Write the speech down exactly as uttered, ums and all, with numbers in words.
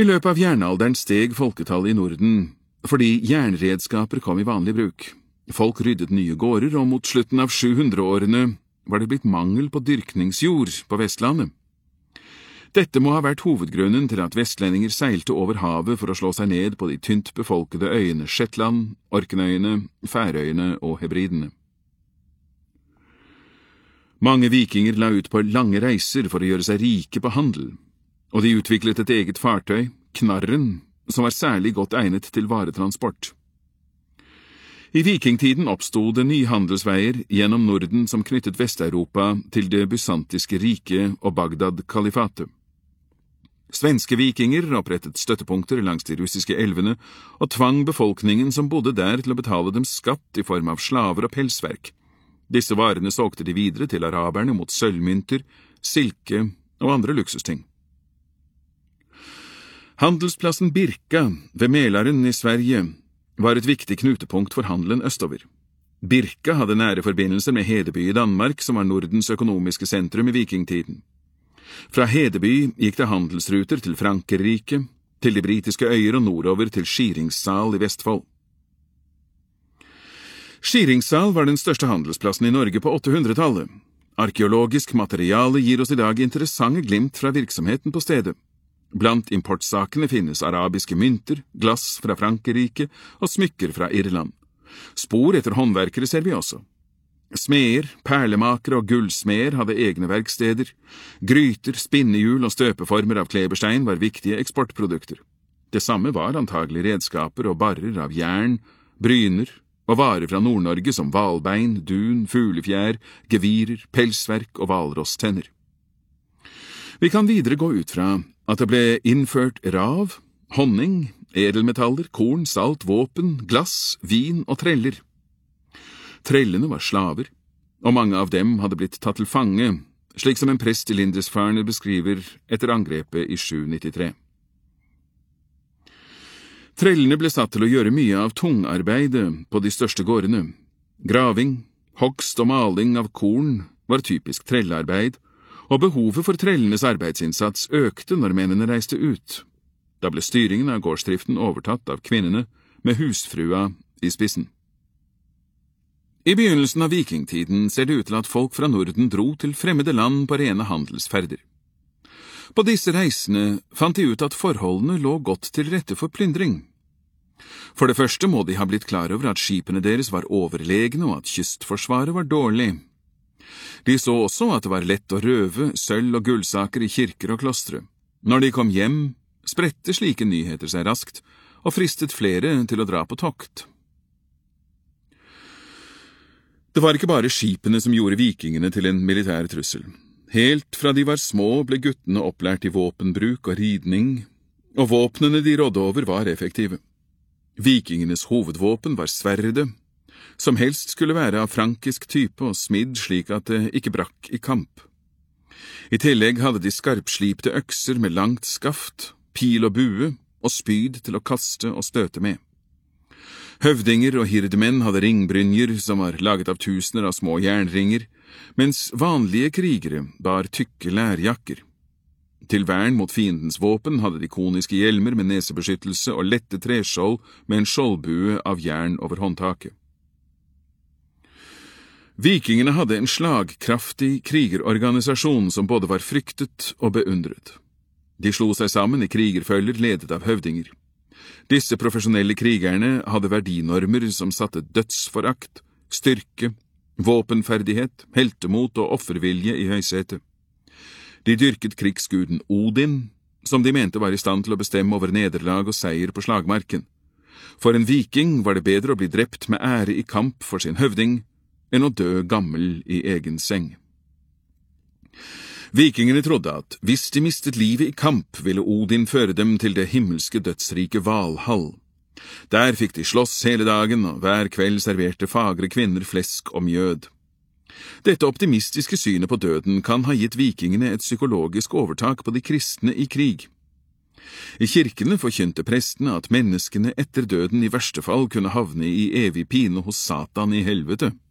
I løpet av jernalderen steg folketallet i Norden, fordi jernredskaper kom i vanlig bruk. Folk ryddet nye gårder, og mot slutten av sjuhundreårene var det blitt mangel på dyrkningsjord på Vestlandet. Dette må ha vært hovedgrunnen til at vestlendinger seilte over havet for å slå seg ned på de tynt befolkede øyene Shetland, Orknøyene, Færøyene og Hebridene. Mange vikinger la ut på lange reiser for å gjøre seg rike på handel, og de utviklet et eget fartøy, knarren, som var særlig godt egnet til varetransport. I vikingtiden oppstod det nye handelsveier gjennom Norden som knyttet Vesteuropa til det bysantiske riket og Bagdad-kalifatet. Svenske vikinger opprettet støttepunkter langs de russiske elvene og tvang befolkningen som bodde der til å betale dem skatt i form av slaver og pelsverk. Disse varene solgte de videre til araberne mot sølvmynter, silke og andre luksusting. Handelsplassen Birka ved Mälaren i Sverige var et viktig knutepunkt for handelen østover. Birka hadde nære forbindelser med Hedeby i Danmark, som var Nordens økonomiske sentrum i vikingtiden. Fra Hedeby gikk det handelsruter til Frankerrike, til de britiske øyer og nordover til Skiringsdal i Vestfold. Skiringsdal var den største handelsplassen i Norge på åttehundretallet. Arkeologisk materiale gir oss i dag interessante glimt fra virksomheten på stedet. Blant importsakene finnes arabiske mynter, glass fra Frankerrike og smykker fra Irland. Spor etter håndverkere ser vi også. Smeder, perlemakere og gullsmeder hadde egne verksteder. Gryter, spinnehjul og støpeformer av kleberstein var viktige eksportprodukter. Det samme var antagelig redskaper og barrer av jern, bryner og varer fra Nord-Norge som valbein, dun, fuglefjær, gevirer, pelsverk og hvalrosstenner. Vi kan videre gå ut fra at det ble innført rav, honning, edelmetaller, korn, salt, våpen, glass, vin og treller. Trellene var slaver, og mange av dem hadde blitt tatt til fange, slik som en prest i Lindisfarne beskriver etter angrepet i sju nittitre. Trellene ble satt til å gjøre mye av tungarbeidet på de største gårdene. Graving, hogst og maling av korn var typisk trellearbeid, og behovet for trellenes arbeidsinnsats økte når mennene reiste ut. Da ble styringen av gårdsdriften overtatt av kvinnene, med husfrua i spissen. I begynnelsen av vikingtiden ser det ut til at folk fra Norden dro til fremmede land på rene handelsferder. På disse reisene fant de ut at forholdene lå godt til rette for plyndring. For det første må de ha blitt klar over at skipene deres var overlegne og at kystforsvaret var dårlig. De så også at det var lett å røve sølv- og gullsaker i kirker og klostre. Når de kom hjem, spredte slike nyheter seg raskt, og fristet flere til å dra på tokt. Det var ikke bare skipene som gjorde vikingene til en militær trussel. Helt fra de var små ble guttene opplært i våpenbruk og ridning, og våpnene de rådde over var effektive. Vikingenes hovedvåpen var sverdet, som helst skulle være av frankisk type og smidd slik at det ikke brakk i kamp. I tillegg hadde de skarpslipte økser med langt skaft, pil og bue, og spyd til å kaste og støte med. Høvdinger og hirdemenn hadde ringbrynjer som var laget av tusener av små jernringer, mens vanlige krigere bar tykke lærjakker. Til vern mot fiendens våpen hadde de koniske hjelmer med nesebeskyttelse og lette treskjold med en skjoldbue av jern over håndtaket. Vikingene hadde en slagkraftig krigerorganisasjon som både var fryktet og beundret. De slo seg sammen i krigerfølger ledet av høvdinger. Disse profesjonelle krigerne hadde verdinormer som satte dødsforakt, styrke, våpenferdighet, heltemot og offervilje i høysetet. De dyrket krigsguden Odin, som de mente var i stand til å bestemme over nederlag og seier på slagmarken. For en viking var det bedre å bli drept med ære i kamp for sin høvding, enn å dø gammel i egen seng. Vikingene trodde at hvis de mistet livet i kamp, ville Odin føre dem til det himmelske dødsrike Valhall. Der fikk de slåss hele dagen, og hver kveld serverte fagre kvinner flesk og mjød. Dette optimistiske synet på døden kan ha gitt vikingene et psykologisk overtak på de kristne i krig. I kirkene forkynte prestene at menneskene etter døden i verste fall kunne havne i evig pine hos Satan i helvete.